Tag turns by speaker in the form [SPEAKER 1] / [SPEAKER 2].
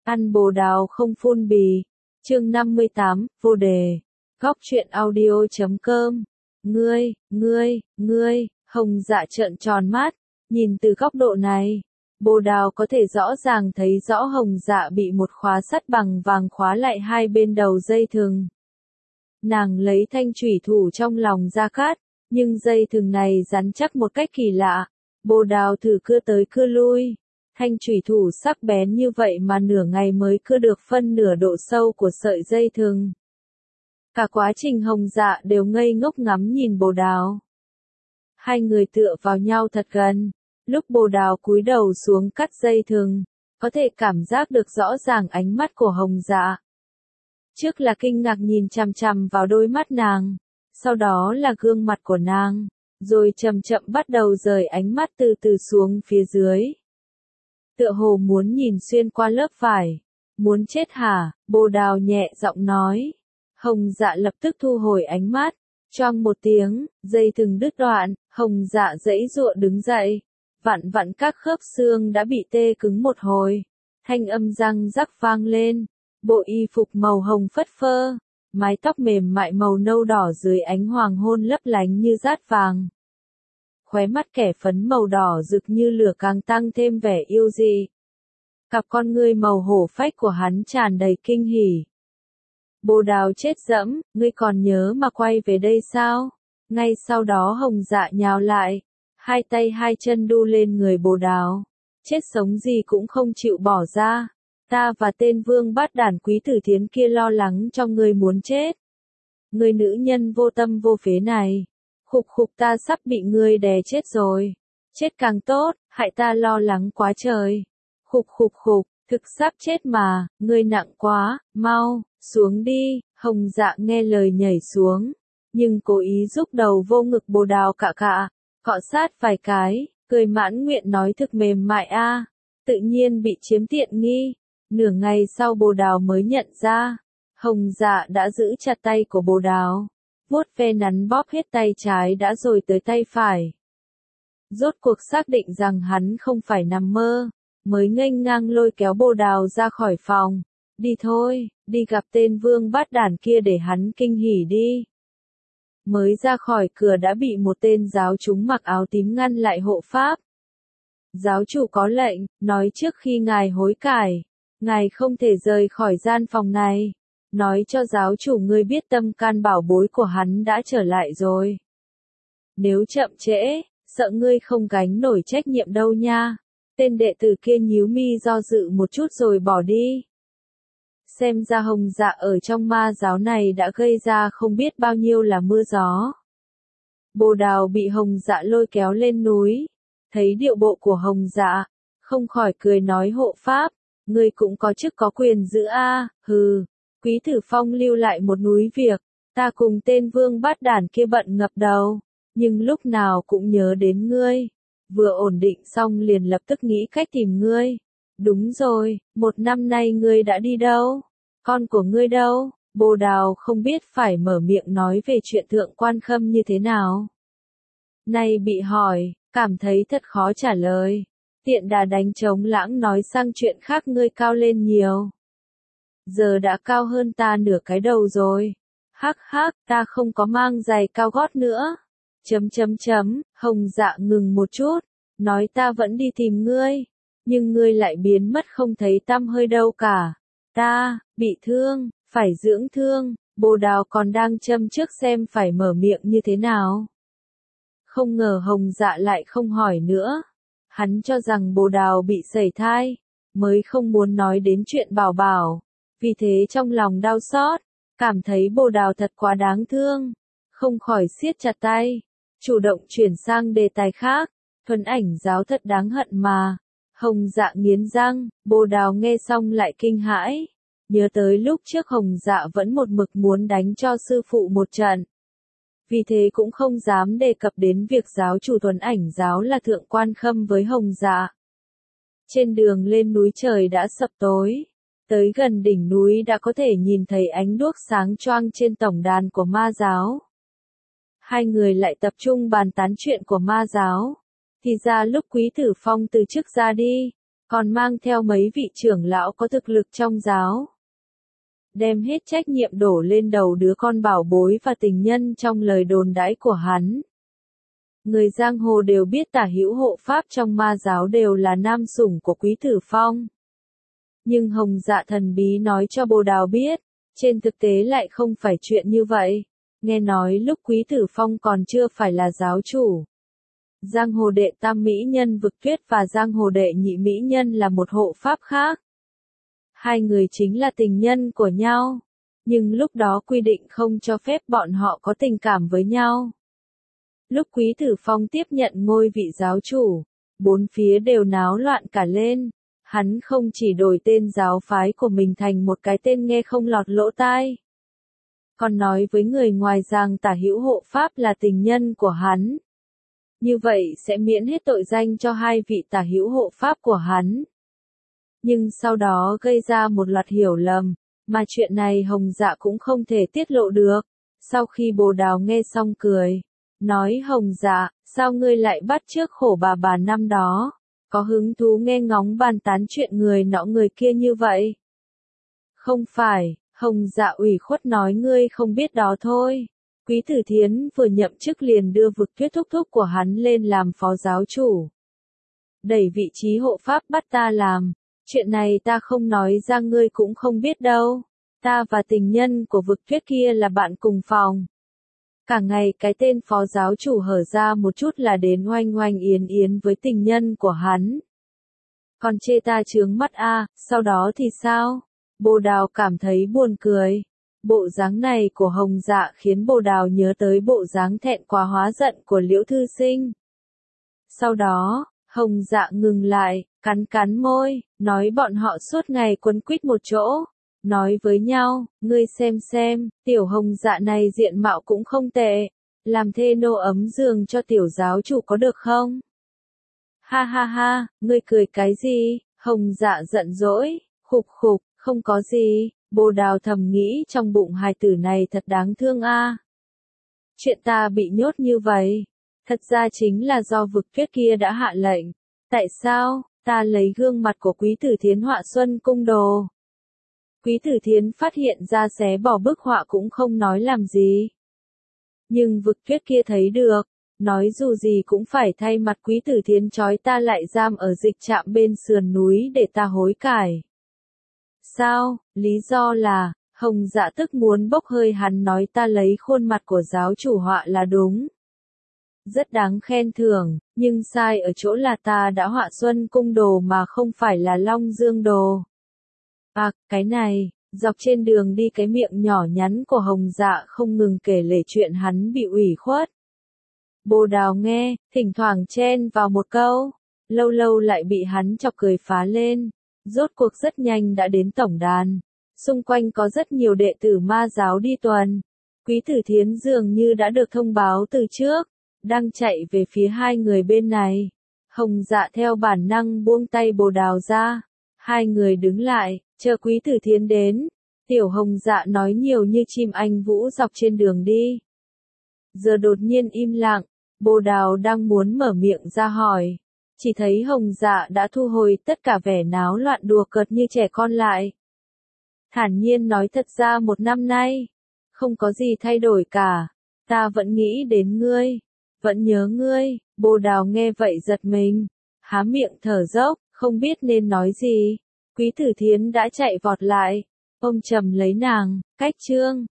[SPEAKER 1] Ăn bồ đào không phun bì. Chương 58, vô đề. Góc truyện audio.com. Ngươi, Hồng Dạ trợn tròn mắt, nhìn từ góc độ này, bồ đào có thể rõ ràng thấy rõ Hồng Dạ bị một khóa sắt bằng vàng khóa lại hai bên đầu dây thừng. Nàng lấy thanh chủy thủ trong lòng ra cắt, nhưng dây thừng này rắn chắc một cách kỳ lạ, bồ đào thử cưa tới cưa lui. Thanh chủy thủ sắc bén như vậy mà nửa ngày mới cưa được phân nửa độ sâu của sợi dây thừng. Cả quá trình Hồng Dạ đều ngây ngốc ngắm nhìn bồ đào. Hai người tựa vào nhau thật gần, lúc bồ đào cúi đầu xuống cắt dây thừng, có thể cảm giác được rõ ràng ánh mắt của Hồng Dạ. Trước là kinh ngạc nhìn chằm chằm vào đôi mắt nàng, sau đó là gương mặt của nàng, rồi chậm chậm bắt đầu rời ánh mắt từ từ xuống phía dưới. Tựa hồ muốn nhìn xuyên qua lớp vải. Muốn chết hả? Bồ đào nhẹ giọng nói. Hồng Dạ lập tức thu hồi ánh mắt. Choang một tiếng, dây thừng đứt đoạn, Hồng Dạ giãy giụa đứng dậy. Vặn vặn các khớp xương đã bị tê cứng một hồi. Thanh âm răng rắc vang lên. Bộ y phục màu hồng phất phơ. Mái tóc mềm mại màu nâu đỏ dưới ánh hoàng hôn lấp lánh như dát vàng. Khóe mắt kẻ phấn màu đỏ rực như lửa càng tăng thêm vẻ yêu dị. Cặp con ngươi màu hổ phách của hắn tràn đầy kinh hỉ. Bồ đào chết dẫm, ngươi còn nhớ mà quay về đây sao? Ngay sau đó Hồng Dạ nhào lại, hai tay hai chân đu lên người bồ đào. Chết sống gì cũng không chịu bỏ ra. Ta và tên vương bát đản Quý Tử Thiến kia lo lắng cho ngươi muốn chết. Người nữ nhân vô tâm vô phế này. Khục ta sắp bị ngươi đè chết rồi. Chết càng tốt, hại ta lo lắng quá trời. Khục, thực sắp chết mà, ngươi nặng quá, mau, xuống đi. Hồng Dạ nghe lời nhảy xuống, nhưng cố ý giúp đầu vô ngực bồ đào cọ sát vài cái, cười mãn nguyện nói thực mềm mại a, tự nhiên bị chiếm tiện nghi. Nửa ngày sau bồ đào mới nhận ra, Hồng Dạ đã giữ chặt tay của bồ đào. Vuốt ve nắn bóp hết tay trái đã rồi tới tay phải. Rốt cuộc xác định rằng hắn không phải nằm mơ, mới nghênh ngang lôi kéo bồ đào ra khỏi phòng. Đi thôi, đi gặp tên vương bát đản kia để hắn kinh hỉ đi. Mới ra khỏi cửa đã bị một tên giáo chúng mặc áo tím ngăn lại hộ pháp. Giáo chủ có lệnh, nói trước khi ngài hối cải, ngài không thể rời khỏi gian phòng này. Nói cho giáo chủ ngươi biết tâm can bảo bối của hắn đã trở lại rồi. Nếu chậm trễ, sợ ngươi không gánh nổi trách nhiệm đâu nha. Tên đệ tử kia nhíu mi do dự một chút rồi bỏ đi. Xem ra Hồng Dạ ở trong ma giáo này đã gây ra không biết bao nhiêu là mưa gió. Bồ đào bị Hồng Dạ lôi kéo lên núi. Thấy điệu bộ của Hồng Dạ, không khỏi cười nói hộ pháp, ngươi cũng có chức có quyền giữ a, hừ. Quý Tử Phong lưu lại một núi việc, ta cùng tên vương bát đản kia bận ngập đầu, nhưng lúc nào cũng nhớ đến ngươi. Vừa ổn định xong liền lập tức nghĩ cách tìm ngươi. Đúng rồi, 1 năm nay ngươi đã đi đâu? Con của ngươi đâu? Bồ đào không biết phải mở miệng nói về chuyện Thượng Quan Khâm như thế nào. Nay bị hỏi, cảm thấy thật khó trả lời. Tiện đà đánh trống lãng nói sang chuyện khác, ngươi cao lên nhiều. Giờ đã cao hơn ta nửa cái đầu rồi. Hắc, ta không có mang giày cao gót nữa. Hồng Dạ ngừng một chút, nói ta vẫn đi tìm ngươi, nhưng ngươi lại biến mất không thấy tăm hơi đâu cả. Ta, bị thương, phải dưỡng thương. Bồ đào còn đang châm trước xem phải mở miệng như thế nào. Không ngờ Hồng Dạ lại không hỏi nữa. Hắn cho rằng bồ đào bị sẩy thai, mới không muốn nói đến chuyện bảo. Vì thế trong lòng đau xót, cảm thấy bồ đào thật quá đáng thương, không khỏi siết chặt tay, chủ động chuyển sang đề tài khác. Thuần Ảnh giáo thật đáng hận mà. Hồng Dạ nghiến răng, bồ đào nghe xong lại kinh hãi, nhớ tới lúc trước Hồng Dạ vẫn một mực muốn đánh cho sư phụ một trận. Vì thế cũng không dám đề cập đến việc giáo chủ Thuần Ảnh giáo là Thượng Quan Khâm với Hồng Dạ. Trên đường lên núi trời đã sập tối. Tới gần đỉnh núi đã có thể nhìn thấy ánh đuốc sáng choang trên tổng đàn của ma giáo. Hai người lại tập trung bàn tán chuyện của ma giáo. Thì ra lúc Quý Tử Phong từ chức ra đi, còn mang theo mấy vị trưởng lão có thực lực trong giáo. Đem hết trách nhiệm đổ lên đầu đứa con bảo bối và tình nhân trong lời đồn đãi của hắn. Người giang hồ đều biết Tả Hữu hộ pháp trong ma giáo đều là nam sủng của Quý Tử Phong. Nhưng Hồng Dạ thần bí nói cho Bồ Đào biết, trên thực tế lại không phải chuyện như vậy. Nghe nói lúc Quý Tử Phong còn chưa phải là giáo chủ. Giang hồ đệ tam mỹ nhân Vực Tuyết và giang hồ đệ nhị mỹ nhân là một hộ pháp khác. Hai người chính là tình nhân của nhau. Nhưng lúc đó quy định không cho phép bọn họ có tình cảm với nhau. Lúc Quý Tử Phong tiếp nhận ngôi vị giáo chủ, bốn phía đều náo loạn cả lên. Hắn không chỉ đổi tên giáo phái của mình thành một cái tên nghe không lọt lỗ tai. Còn nói với người ngoài rằng Tả Hữu hộ pháp là tình nhân của hắn. Như vậy sẽ miễn hết tội danh cho hai vị Tả Hữu hộ pháp của hắn. Nhưng sau đó gây ra một loạt hiểu lầm, mà chuyện này Hồng Dạ cũng không thể tiết lộ được. Sau khi Bồ Đào nghe xong cười, nói Hồng Dạ, sao ngươi lại bắt chước khổ bà năm đó, có hứng thú nghe ngóng bàn tán chuyện người nọ người kia như vậy? Không phải, Hồng Dạ ủy khuất nói ngươi không biết đó thôi. Quý Tử Thiến vừa nhậm chức liền đưa Vực Tuyết thúc thúc của hắn lên làm phó giáo chủ. Đẩy vị trí hộ pháp bắt ta làm. Chuyện này ta không nói ra ngươi cũng không biết đâu. Ta và tình nhân của Vực Tuyết kia là bạn cùng phòng. Cả ngày cái tên phó giáo chủ hở ra một chút là đến oanh oanh yến yến với tình nhân của hắn. Còn chê ta chướng mắt a, sau đó thì sao? Bồ Đào cảm thấy buồn cười. Bộ dáng này của Hồng Dạ khiến Bồ Đào nhớ tới bộ dáng thẹn quá hóa giận của Liễu Thư Sinh. Sau đó, Hồng Dạ ngừng lại, cắn môi, nói bọn họ suốt ngày quấn quýt một chỗ. Nói với nhau, ngươi xem, tiểu Hồng Dạ này diện mạo cũng không tệ. Làm thê nô ấm giường cho tiểu giáo chủ có được không? Ha ha ha, ngươi cười cái gì? Hồng Dạ giận dỗi, khục, không có gì. Bồ Đào thầm nghĩ trong bụng hài tử này thật đáng thương a. Chuyện ta bị nhốt như vậy, thật ra chính là do Vực Tuyết kia đã hạ lệnh. Tại sao? Ta lấy gương mặt của Quý Tử Thiến họa Xuân Cung Đồ. Quý Tử Thiến phát hiện ra xé bỏ bức họa cũng không nói làm gì. Nhưng Vực Tuyết kia thấy được, nói dù gì cũng phải thay mặt Quý Tử Thiến trói ta lại giam ở dịch trạm bên sườn núi để ta hối cải. Sao? Lý do là, Hồng Dạ tức muốn bốc hơi hắn nói ta lấy khuôn mặt của giáo chủ họa là đúng. Rất đáng khen thưởng, nhưng sai ở chỗ là ta đã họa Xuân Cung Đồ mà không phải là Long Dương Đồ. À, cái này, dọc trên đường đi cái miệng nhỏ nhắn của Hồng Dạ không ngừng kể lể chuyện hắn bị ủy khuất. Bồ Đào nghe, thỉnh thoảng chen vào một câu, lâu lâu lại bị hắn chọc cười phá lên. Rốt cuộc rất nhanh đã đến tổng đàn. Xung quanh có rất nhiều đệ tử ma giáo đi tuần. Quý Tử Thiến dường như đã được thông báo từ trước, đang chạy về phía hai người bên này. Hồng Dạ theo bản năng buông tay Bồ Đào ra. Hai người đứng lại, chờ Quý Tử Thiến đến. Tiểu Hồng Dạ nói nhiều như chim anh vũ dọc trên đường đi. Giờ đột nhiên im lặng, Bồ Đào đang muốn mở miệng ra hỏi. Chỉ thấy Hồng Dạ đã thu hồi tất cả vẻ náo loạn đùa cợt như trẻ con lại. Thản nhiên nói thật ra một năm nay, không có gì thay đổi cả. Ta vẫn nghĩ đến ngươi, vẫn nhớ ngươi. Bồ Đào nghe vậy giật mình, há miệng thở dốc, không biết nên nói gì. Quý Tử Thiến đã chạy vọt lại, ôm chầm lấy nàng, cách chương.